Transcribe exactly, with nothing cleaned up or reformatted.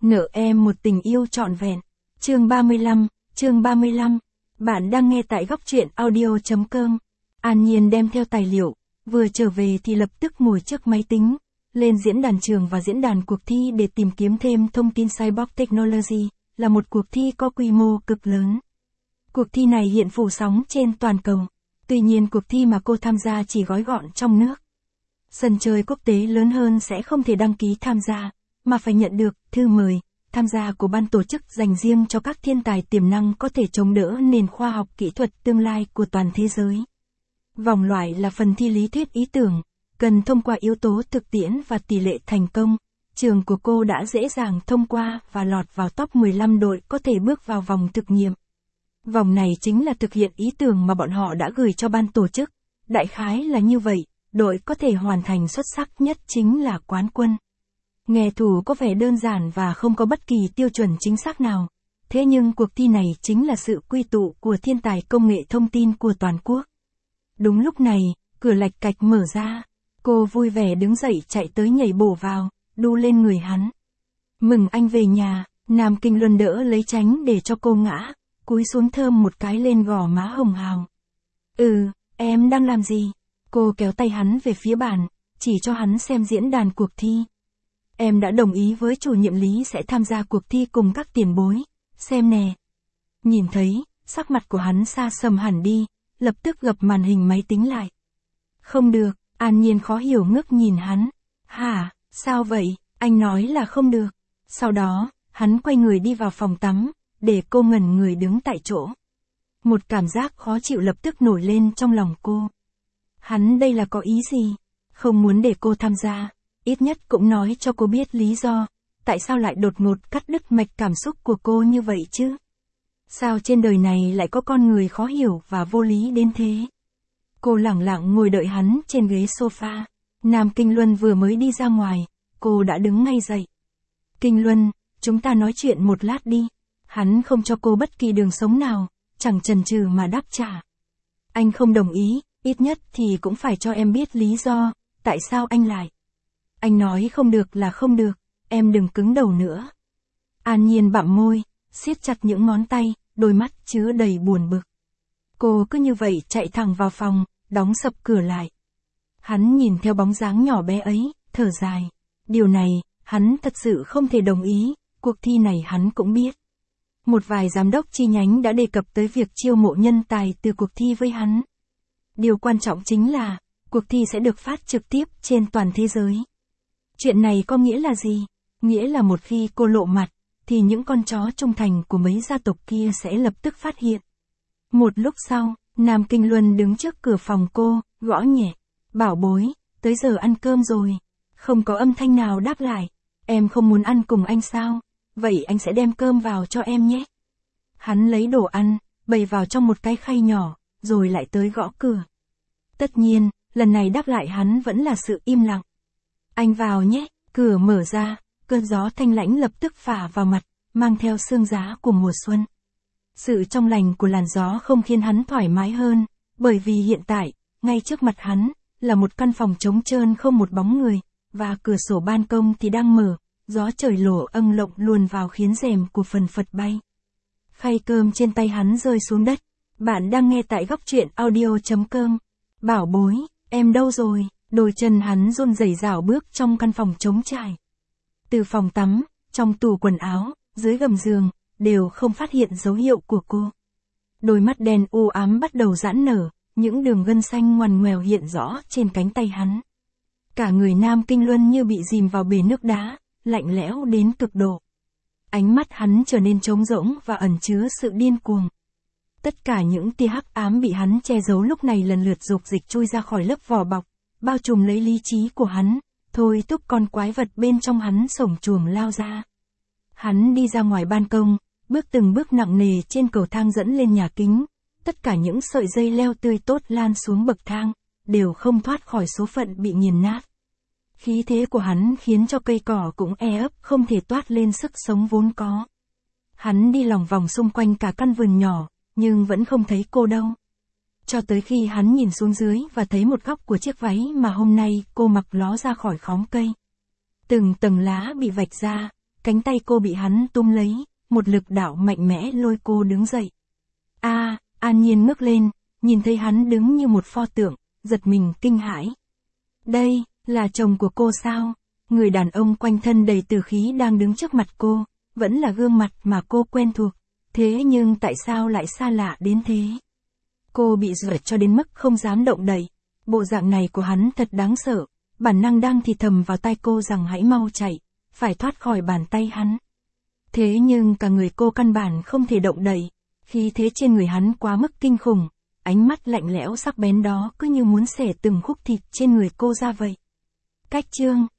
Nợ em một tình yêu trọn vẹn. Chương ba mươi lăm, chương ba mươi lăm. Bạn đang nghe tại góc truyện audio chấm com. An Nhiên đem theo tài liệu, vừa trở về thì lập tức ngồi trước máy tính, lên diễn đàn trường và diễn đàn cuộc thi để tìm kiếm thêm thông tin. Cyborg Technology là một cuộc thi có quy mô cực lớn. Cuộc thi này hiện phủ sóng trên toàn cầu. Tuy nhiên cuộc thi mà cô tham gia chỉ gói gọn trong nước. Sân chơi quốc tế lớn hơn sẽ không thể đăng ký tham gia, mà phải nhận được thư mời tham gia của ban tổ chức dành riêng cho các thiên tài tiềm năng có thể chống đỡ nền khoa học kỹ thuật tương lai của toàn thế giới. Vòng loại là phần thi lý thuyết ý tưởng, cần thông qua yếu tố thực tiễn và tỷ lệ thành công. Trường của cô đã dễ dàng thông qua và lọt vào top mười lăm đội có thể bước vào vòng thực nghiệm. Vòng này chính là thực hiện ý tưởng mà bọn họ đã gửi cho ban tổ chức. Đại khái là như vậy, đội có thể hoàn thành xuất sắc nhất chính là quán quân. Nghe thủ có vẻ đơn giản và không có bất kỳ tiêu chuẩn chính xác nào. Thế nhưng cuộc thi này chính là sự quy tụ của thiên tài công nghệ thông tin của toàn quốc. Đúng lúc này, cửa lạch cạch mở ra. Cô vui vẻ đứng dậy chạy tới nhảy bổ vào, đu lên người hắn. Mừng anh về nhà, Nam Kinh Luân đỡ lấy tránh để cho cô ngã, cúi xuống thơm một cái lên gò má hồng hào. Ừ, em đang làm gì? Cô kéo tay hắn về phía bàn, chỉ cho hắn xem diễn đàn cuộc thi. Em đã đồng ý với chủ nhiệm Lý sẽ tham gia cuộc thi cùng các tiền bối. Xem nè. Nhìn thấy, sắc mặt của hắn xa sầm hẳn đi, lập tức gập màn hình máy tính lại. Không được, An Nhiên khó hiểu ngước nhìn hắn. Hả, sao vậy? Anh nói là không được. Sau đó, hắn quay người đi vào phòng tắm, để cô ngẩn người đứng tại chỗ. Một cảm giác khó chịu lập tức nổi lên trong lòng cô. Hắn đây là có ý gì? Không muốn để cô tham gia, ít nhất cũng nói cho cô biết lý do, tại sao lại đột ngột cắt đứt mạch cảm xúc của cô như vậy chứ? Sao trên đời này lại có con người khó hiểu và vô lý đến thế? Cô lẳng lặng ngồi đợi hắn trên ghế sofa. Nam Kinh Luân vừa mới đi ra ngoài, cô đã đứng ngay dậy. Kinh Luân, chúng ta nói chuyện một lát đi. Hắn không cho cô bất kỳ đường sống nào, chẳng chần chừ mà đáp trả. Anh không đồng ý, ít nhất thì cũng phải cho em biết lý do, tại sao anh lại. Anh nói không được là không được, em đừng cứng đầu nữa. An Nhiên bặm môi, siết chặt những ngón tay, đôi mắt chứa đầy buồn bực. Cô cứ như vậy chạy thẳng vào phòng, đóng sập cửa lại. Hắn nhìn theo bóng dáng nhỏ bé ấy, thở dài. Điều này, hắn thật sự không thể đồng ý, cuộc thi này hắn cũng biết. Một vài giám đốc chi nhánh đã đề cập tới việc chiêu mộ nhân tài từ cuộc thi với hắn. Điều quan trọng chính là, cuộc thi sẽ được phát trực tiếp trên toàn thế giới. Chuyện này có nghĩa là gì? Nghĩa là một khi cô lộ mặt, thì những con chó trung thành của mấy gia tộc kia sẽ lập tức phát hiện. Một lúc sau, Nam Kinh Luân đứng trước cửa phòng cô, gõ nhẹ. Bảo bối, tới giờ ăn cơm rồi. Không có âm thanh nào đáp lại. Em không muốn ăn cùng anh sao? Vậy anh sẽ đem cơm vào cho em nhé. Hắn lấy đồ ăn, bày vào trong một cái khay nhỏ, rồi lại tới gõ cửa. Tất nhiên, lần này đáp lại hắn vẫn là sự im lặng. Anh vào nhé, cửa mở ra, cơn gió thanh lãnh lập tức phả vào mặt, mang theo sương giá của mùa xuân. Sự trong lành của làn gió không khiến hắn thoải mái hơn, bởi vì hiện tại, ngay trước mặt hắn, là một căn phòng trống trơn không một bóng người, và cửa sổ ban công thì đang mở, gió trời lổ âng lộng luồn vào khiến rèm của phần phật bay. Khay cơm trên tay hắn rơi xuống đất. Bạn đang nghe tại góc truyện audio chấm com. Bảo bối, em đâu rồi? Đôi chân hắn run rẩy rảo bước trong căn phòng trống trải. Từ phòng tắm, trong tủ quần áo, dưới gầm giường, đều không phát hiện dấu hiệu của cô. Đôi mắt đen u ám bắt đầu giãn nở, những đường gân xanh ngoằn ngoèo hiện rõ trên cánh tay hắn. Cả người Nam Kinh Luân như bị dìm vào bể nước đá, lạnh lẽo đến cực độ. Ánh mắt hắn trở nên trống rỗng và ẩn chứa sự điên cuồng. Tất cả những tia hắc ám bị hắn che giấu lúc này lần lượt dục dịch chui ra khỏi lớp vỏ bọc, bao trùm lấy lý trí của hắn, thôi thúc con quái vật bên trong hắn sổng chuồng lao ra. Hắn đi ra ngoài ban công, bước từng bước nặng nề trên cầu thang dẫn lên nhà kính, tất cả những sợi dây leo tươi tốt lan xuống bậc thang, đều không thoát khỏi số phận bị nghiền nát. Khí thế của hắn khiến cho cây cỏ cũng e ấp không thể toát lên sức sống vốn có. Hắn đi lòng vòng xung quanh cả căn vườn nhỏ, nhưng vẫn không thấy cô đâu. Cho tới khi hắn nhìn xuống dưới và thấy một góc của chiếc váy mà hôm nay cô mặc ló ra khỏi khóm cây. Từng tầng lá bị vạch ra, cánh tay cô bị hắn túm lấy, một lực đạo mạnh mẽ lôi cô đứng dậy. A, An Nhiên ngước lên, nhìn thấy hắn đứng như một pho tượng, giật mình kinh hãi. Đây, là chồng của cô sao? Người đàn ông quanh thân đầy tử khí đang đứng trước mặt cô, vẫn là gương mặt mà cô quen thuộc, thế nhưng tại sao lại xa lạ đến thế? Cô bị dọa cho đến mức không dám động đậy, bộ dạng này của hắn thật đáng sợ, bản năng đang thì thầm vào tai cô rằng hãy mau chạy, phải thoát khỏi bàn tay hắn. Thế nhưng cả người cô căn bản không thể động đậy, khí thế trên người hắn quá mức kinh khủng, ánh mắt lạnh lẽo sắc bén đó cứ như muốn xẻ từng khúc thịt trên người cô ra vậy. Cách chương